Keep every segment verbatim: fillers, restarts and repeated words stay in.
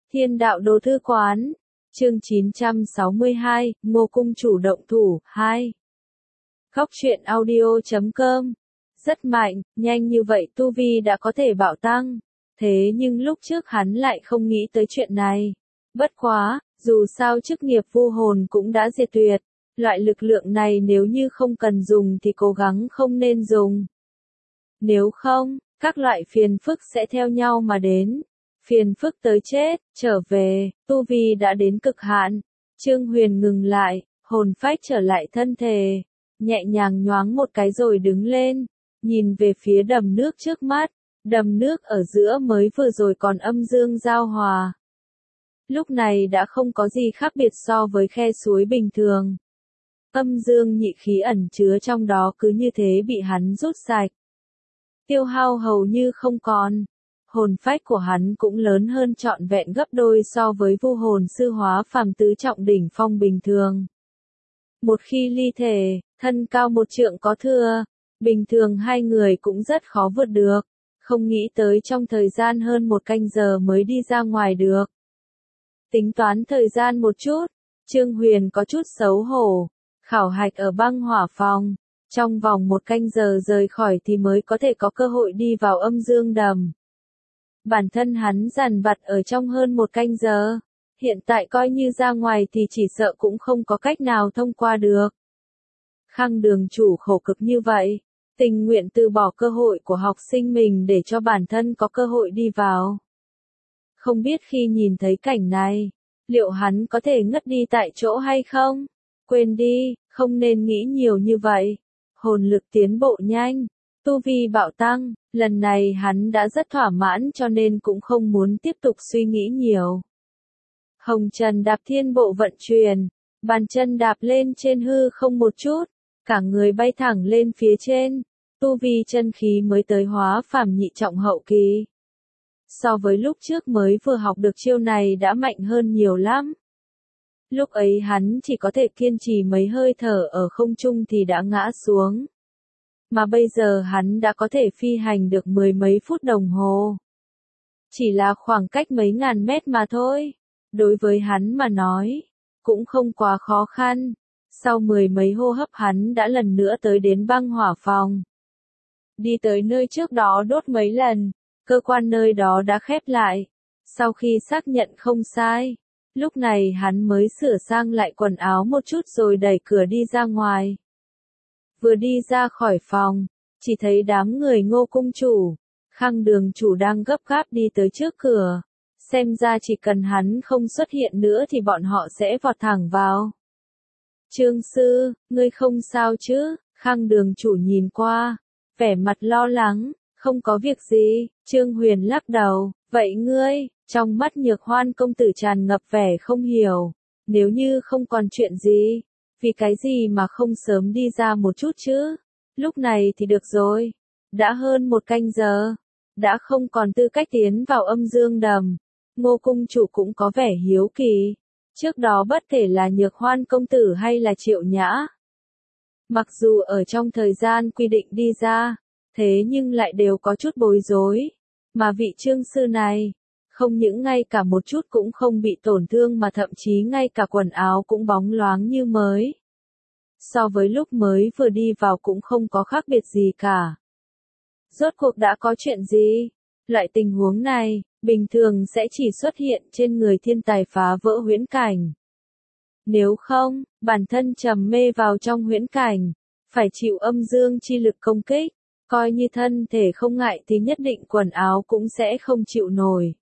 Thiên đạo đồ thư quán, chương chín trăm sáu mươi hai, Ngô Cung chủ động thủ, hai. Góc truyện audio chấm com. Rất mạnh, nhanh như vậy tu vi đã có thể bạo tăng. Thế nhưng lúc trước hắn lại không nghĩ tới chuyện này. Bất quá, dù sao chức nghiệp vu hồn cũng đã diệt tuyệt. Loại lực lượng này nếu như không cần dùng thì cố gắng không nên dùng. Nếu không, các loại phiền phức sẽ theo nhau mà đến. Phiền phức tới chết, trở về, tu vi đã đến cực hạn. Trương Huyền ngừng lại, hồn phách trở lại thân thể. Nhẹ nhàng nhoáng một cái rồi đứng lên. Nhìn về phía đầm nước trước mắt. Đầm nước ở giữa mới vừa rồi còn âm dương giao hòa. Lúc này đã không có gì khác biệt so với khe suối bình thường. Âm dương nhị khí ẩn chứa trong đó cứ như thế bị hắn rút sạch. Tiêu hao hầu như không còn. Hồn phách của hắn cũng lớn hơn trọn vẹn gấp đôi so với vu hồn sư hóa phàm tứ trọng đỉnh phong bình thường. Một khi ly thể, thân cao một trượng có thừa, bình thường hai người cũng rất khó vượt được, không nghĩ tới trong thời gian hơn một canh giờ mới đi ra ngoài được. Tính toán thời gian một chút, Trương Huyền có chút xấu hổ, khảo hạch ở băng hỏa phòng, trong vòng một canh giờ rời khỏi thì mới có thể có cơ hội đi vào âm dương đầm. Bản thân hắn dằn vặt ở trong hơn một canh giờ, hiện tại coi như ra ngoài thì chỉ sợ cũng không có cách nào thông qua được. Khang đường chủ khổ cực như vậy, tình nguyện từ bỏ cơ hội của học sinh mình để cho bản thân có cơ hội đi vào. Không biết khi nhìn thấy cảnh này, liệu hắn có thể ngất đi tại chỗ hay không? Quên đi, không nên nghĩ nhiều như vậy. Hồn lực tiến bộ nhanh, tu vi bạo tăng, lần này hắn đã rất thỏa mãn cho nên cũng không muốn tiếp tục suy nghĩ nhiều. Hồng Trần đạp thiên bộ vận chuyển, bàn chân đạp lên trên hư không một chút, cả người bay thẳng lên phía trên, tu vi chân khí mới tới hóa phàm nhị trọng hậu kỳ. So với lúc trước mới vừa học được chiêu này đã mạnh hơn nhiều lắm. Lúc ấy hắn chỉ có thể kiên trì mấy hơi thở ở không trung thì đã ngã xuống. Mà bây giờ hắn đã có thể phi hành được mười mấy phút đồng hồ. Chỉ là khoảng cách mấy ngàn mét mà thôi. Đối với hắn mà nói, cũng không quá khó khăn. Sau mười mấy hô hấp hắn đã lần nữa tới đến băng hỏa phòng. Đi tới nơi trước đó đốt mấy lần, cơ quan nơi đó đã khép lại. Sau khi xác nhận không sai, lúc này hắn mới sửa sang lại quần áo một chút rồi đẩy cửa đi ra ngoài. Vừa đi ra khỏi phòng, chỉ thấy đám người Ngô cung chủ, Khang đường chủ đang gấp gáp đi tới trước cửa. Xem ra chỉ cần hắn không xuất hiện nữa thì bọn họ sẽ vọt thẳng vào. Trương sư, ngươi không sao chứ? Khang đường chủ nhìn qua, vẻ mặt lo lắng, không có việc gì. Trương Huyền lắc đầu, vậy ngươi? Trong mắt Nhược Hoan công tử tràn ngập vẻ không hiểu, nếu như không còn chuyện gì, vì cái gì mà không sớm đi ra một chút chứ? Lúc này thì được rồi, đã hơn một canh giờ, đã không còn tư cách tiến vào âm dương đầm. Ngô cung chủ cũng có vẻ hiếu kỳ, trước đó bất kể là Nhược Hoan công tử hay là Triệu Nhã. Mặc dù ở trong thời gian quy định đi ra, thế nhưng lại đều có chút bối rối, mà vị trương sư này, không những ngay cả một chút cũng không bị tổn thương mà thậm chí ngay cả quần áo cũng bóng loáng như mới. So với lúc mới vừa đi vào cũng không có khác biệt gì cả. Rốt cuộc đã có chuyện gì? Loại tình huống này, bình thường sẽ chỉ xuất hiện trên người thiên tài phá vỡ huyễn cảnh. Nếu không, bản thân trầm mê vào trong huyễn cảnh, phải chịu âm dương chi lực công kích, coi như thân thể không ngại thì nhất định quần áo cũng sẽ không chịu nổi.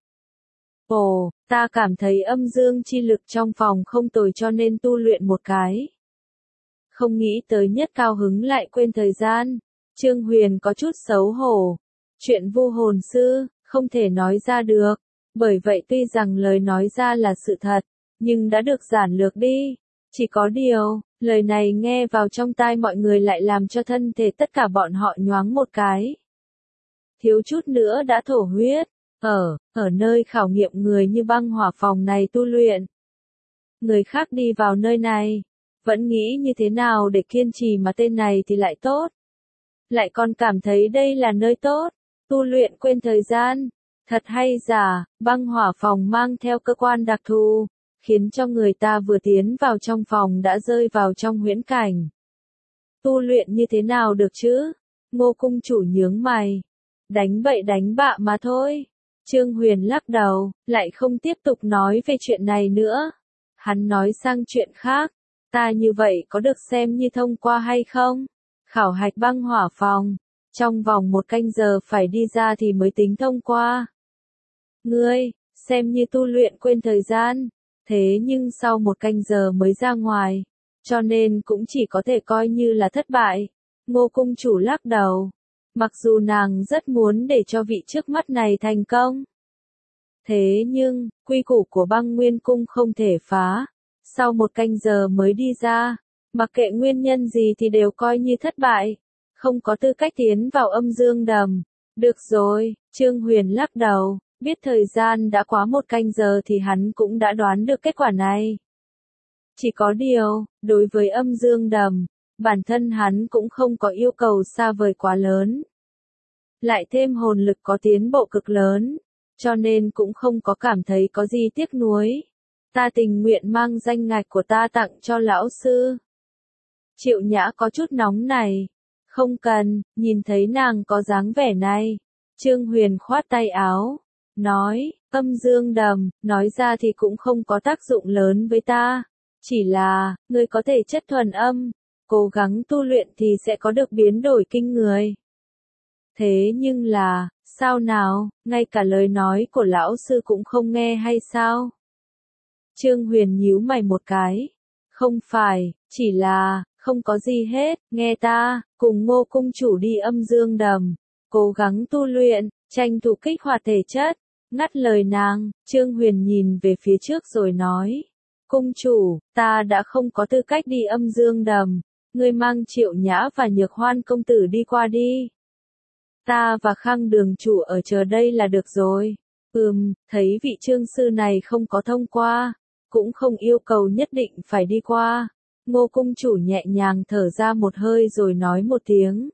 Ồ, ta cảm thấy âm dương chi lực trong phòng không tồi cho nên tu luyện một cái. Không nghĩ tới nhất cao hứng lại quên thời gian. Trương Huyền có chút xấu hổ. Chuyện vu hồn sư, không thể nói ra được. Bởi vậy tuy rằng lời nói ra là sự thật, nhưng đã được giản lược đi. Chỉ có điều, lời này nghe vào trong tai mọi người lại làm cho thân thể tất cả bọn họ nhoáng một cái. Thiếu chút nữa đã thổ huyết. Ở, ở nơi khảo nghiệm người như băng hỏa phòng này tu luyện. Người khác đi vào nơi này, vẫn nghĩ như thế nào để kiên trì mà tên này thì lại tốt. Lại còn cảm thấy đây là nơi tốt, tu luyện quên thời gian. Thật hay giả, băng hỏa phòng mang theo cơ quan đặc thù, khiến cho người ta vừa tiến vào trong phòng đã rơi vào trong huyễn cảnh. Tu luyện như thế nào được chứ? Ngô cung chủ nhướng mày. Đánh bậy đánh bạ mà thôi. Trương Huyền lắc đầu, lại không tiếp tục nói về chuyện này nữa. Hắn nói sang chuyện khác. Ta như vậy có được xem như thông qua hay không? Khảo hạch băng hỏa phòng. Trong vòng một canh giờ phải đi ra thì mới tính thông qua. Ngươi, xem như tu luyện quên thời gian. Thế nhưng sau một canh giờ mới ra ngoài. Cho nên cũng chỉ có thể coi như là thất bại. Ngô cung chủ lắc đầu. Mặc dù nàng rất muốn để cho vị trước mắt này thành công. Thế nhưng, quy củ của băng nguyên cung không thể phá. Sau một canh giờ mới đi ra. Mặc kệ nguyên nhân gì thì đều coi như thất bại. Không có tư cách tiến vào âm dương đầm. Được rồi, Trương Huyền lắc đầu. Biết thời gian đã quá một canh giờ thì hắn cũng đã đoán được kết quả này. Chỉ có điều, đối với âm dương đầm, bản thân hắn cũng không có yêu cầu xa vời quá lớn. Lại thêm hồn lực có tiến bộ cực lớn, cho nên cũng không có cảm thấy có gì tiếc nuối. Ta tình nguyện mang danh ngạch của ta tặng cho lão sư. Triệu Nhã có chút nóng này. Không cần, nhìn thấy nàng có dáng vẻ này. Trương Huyền khoát tay áo. Nói, âm dương đầm, nói ra thì cũng không có tác dụng lớn với ta. Chỉ là, ngươi có thể chất thuần âm, cố gắng tu luyện thì sẽ có được biến đổi kinh người. Thế nhưng là, sao nào, ngay cả lời nói của lão sư cũng không nghe hay sao? Trương Huyền nhíu mày một cái. Không phải, chỉ là, không có gì hết, nghe ta, cùng Ngô cung chủ đi âm dương đầm, cố gắng tu luyện, tranh thủ kích hoạt thể chất. Ngắt lời nàng, Trương Huyền nhìn về phía trước rồi nói. Cung chủ, ta đã không có tư cách đi âm dương đầm, ngươi mang Triệu Nhã và Nhược Hoan công tử đi qua đi. Ta và Khang đường chủ ở chờ đây là được rồi. Ừm, thấy vị trương sư này không có thông qua, cũng không yêu cầu nhất định phải đi qua. Ngô cung chủ nhẹ nhàng thở ra một hơi rồi nói một tiếng.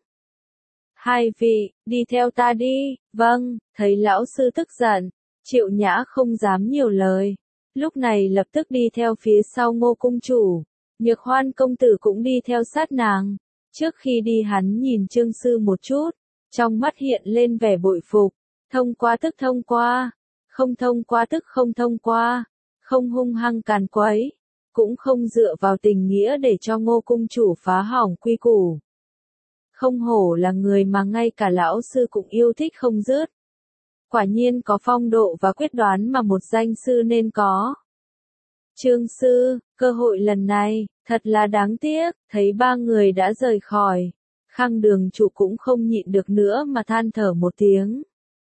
Hai vị, đi theo ta đi. Vâng, thấy lão sư tức giận, Triệu Nhã không dám nhiều lời. Lúc này lập tức đi theo phía sau Ngô cung chủ. Nhược Hoan công tử cũng đi theo sát nàng. Trước khi đi hắn nhìn Trương sư một chút, trong mắt hiện lên vẻ bội phục. Thông qua tức thông qua, không thông qua tức không thông qua, không hung hăng càn quấy, cũng không dựa vào tình nghĩa để cho Ngô cung chủ phá hỏng quy củ. Không hổ là người mà ngay cả lão sư cũng yêu thích không dứt. Quả nhiên có phong độ và quyết đoán mà một danh sư nên có. Trương sư, cơ hội lần này, thật là đáng tiếc, thấy ba người đã rời khỏi. Khang đường chủ cũng không nhịn được nữa mà than thở một tiếng.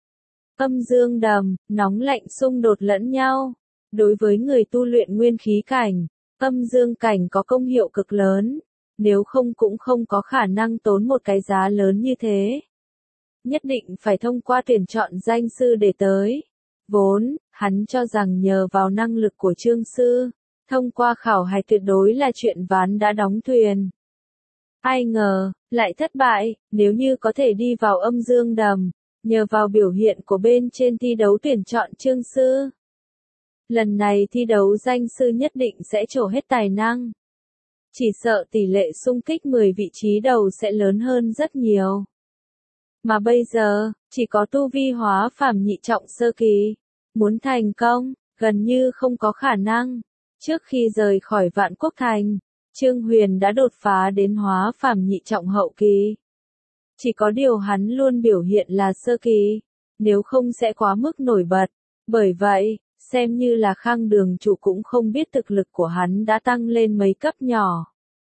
Âm dương đầm, nóng lạnh xung đột lẫn nhau. Đối với người tu luyện nguyên khí cảnh, âm dương cảnh có công hiệu cực lớn. Nếu không cũng không có khả năng tốn một cái giá lớn như thế. Nhất định phải thông qua tuyển chọn danh sư để tới. Vốn, hắn cho rằng nhờ vào năng lực của Trương sư, thông qua khảo hạch tuyệt đối là chuyện ván đã đóng thuyền. Ai ngờ, lại thất bại, nếu như có thể đi vào âm dương đầm, nhờ vào biểu hiện của bên trên thi đấu tuyển chọn Trương sư. Lần này thi đấu danh sư nhất định sẽ trổ hết tài năng. Chỉ sợ tỷ lệ xung kích mười vị trí đầu sẽ lớn hơn rất nhiều. Mà bây giờ, chỉ có tu vi hóa phàm nhị trọng sơ kỳ. Muốn thành công, gần như không có khả năng. Trước khi rời khỏi Vạn Quốc Thành, Trương Huyền đã đột phá đến hóa phàm nhị trọng hậu kỳ. Chỉ có điều hắn luôn biểu hiện là sơ kỳ, nếu không sẽ quá mức nổi bật. Bởi vậy, xem như là Khang đường chủ cũng không biết thực lực của hắn đã tăng lên mấy cấp nhỏ.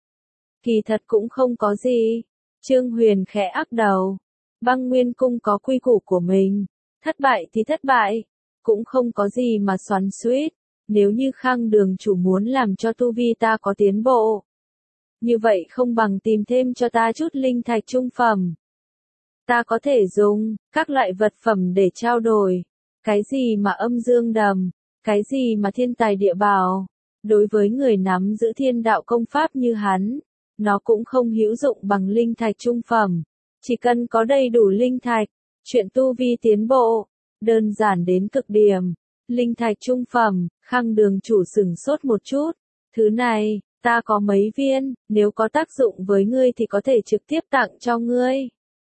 Kỳ thật cũng không có gì. Trương Huyền khẽ ắc đầu. Băng Nguyên Cung có quy củ của mình. Thất bại thì thất bại. Cũng không có gì mà xoắn xuýt. Nếu như Khang đường chủ muốn làm cho tu vi ta có tiến bộ, như vậy không bằng tìm thêm cho ta chút linh thạch trung phẩm. Ta có thể dùng các loại vật phẩm để trao đổi. Cái gì mà âm dương đầm, cái gì mà thiên tài địa bảo. Đối với người nắm giữ thiên đạo công pháp như hắn, nó cũng không hữu dụng bằng linh thạch trung phẩm. Chỉ cần có đầy đủ linh thạch, chuyện tu vi tiến bộ, đơn giản đến cực điểm. Linh thạch trung phẩm, Khang đường chủ sửng sốt một chút. Thứ này, ta có mấy viên, nếu có tác dụng với ngươi thì có thể trực tiếp tặng cho ngươi.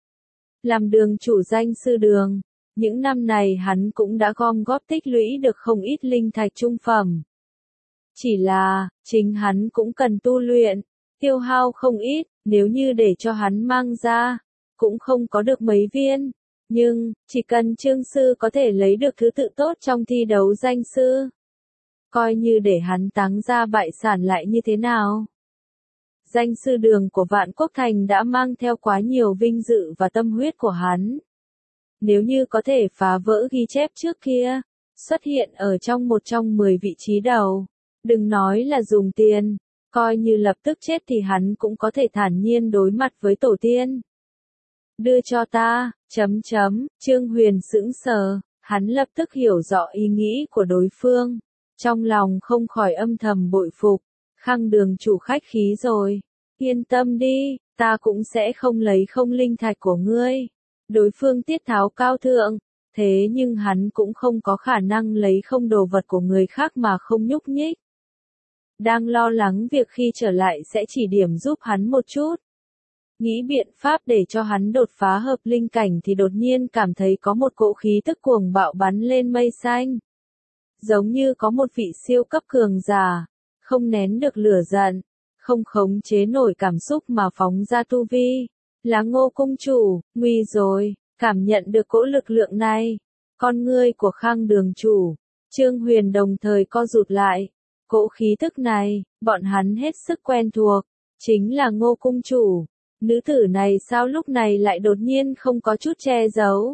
Làm đường chủ danh sư đường, những năm này hắn cũng đã gom góp tích lũy được không ít linh thạch trung phẩm. Chỉ là, chính hắn cũng cần tu luyện, tiêu hao không ít, nếu như để cho hắn mang ra, cũng không có được mấy viên. Nhưng, chỉ cần Trương Sư có thể lấy được thứ tự tốt trong thi đấu danh sư, coi như để hắn táng ra bại sản lại như thế nào. Danh sư đường của Vạn Quốc Thành đã mang theo quá nhiều vinh dự và tâm huyết của hắn. Nếu như có thể phá vỡ ghi chép trước kia, xuất hiện ở trong một trong mười vị trí đầu, đừng nói là dùng tiền, coi như lập tức chết thì hắn cũng có thể thản nhiên đối mặt với tổ tiên. Đưa cho ta, chấm chấm, Trương Huyền sững sờ, hắn lập tức hiểu rõ ý nghĩ của đối phương, trong lòng không khỏi âm thầm bội phục. Khang đường chủ khách khí rồi, yên tâm đi, ta cũng sẽ không lấy không linh thạch của ngươi. Đối phương tiết tháo cao thượng, thế nhưng hắn cũng không có khả năng lấy không đồ vật của người khác mà không nhúc nhích. Đang lo lắng việc khi trở lại sẽ chỉ điểm giúp hắn một chút. Nghĩ biện pháp để cho hắn đột phá hợp linh cảnh thì đột nhiên cảm thấy có một cỗ khí tức cuồng bạo bắn lên mây xanh. Giống như có một vị siêu cấp cường giả, không nén được lửa giận, không khống chế nổi cảm xúc mà phóng ra tu vi. Là Ngô cung chủ, nguy rồi, cảm nhận được cỗ lực lượng này. Con ngươi của Khang đường chủ, Trương Huyền đồng thời co rụt lại. Cỗ khí tức này, bọn hắn hết sức quen thuộc, chính là Ngô cung chủ. Nữ tử này sao lúc này lại đột nhiên không có chút che giấu.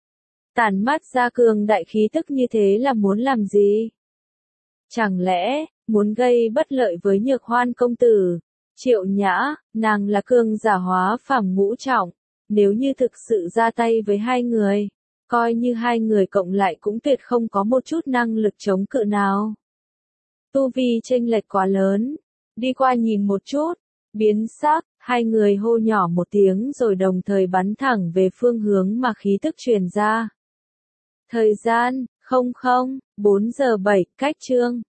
Tản mát ra cường đại khí tức như thế là muốn làm gì? Chẳng lẽ, muốn gây bất lợi với Nhược Hoan công tử? Triệu Nhã, nàng là cường giả hóa phàm ngũ trọng, nếu như thực sự ra tay với hai người, coi như hai người cộng lại cũng tuyệt không có một chút năng lực chống cự nào. Tu vi chênh lệch quá lớn, đi qua nhìn một chút, biến sắc, hai người hô nhỏ một tiếng rồi đồng thời bắn thẳng về phương hướng mà khí tức truyền ra. Thời gian, không không, bốn giờ bảy, cách chương.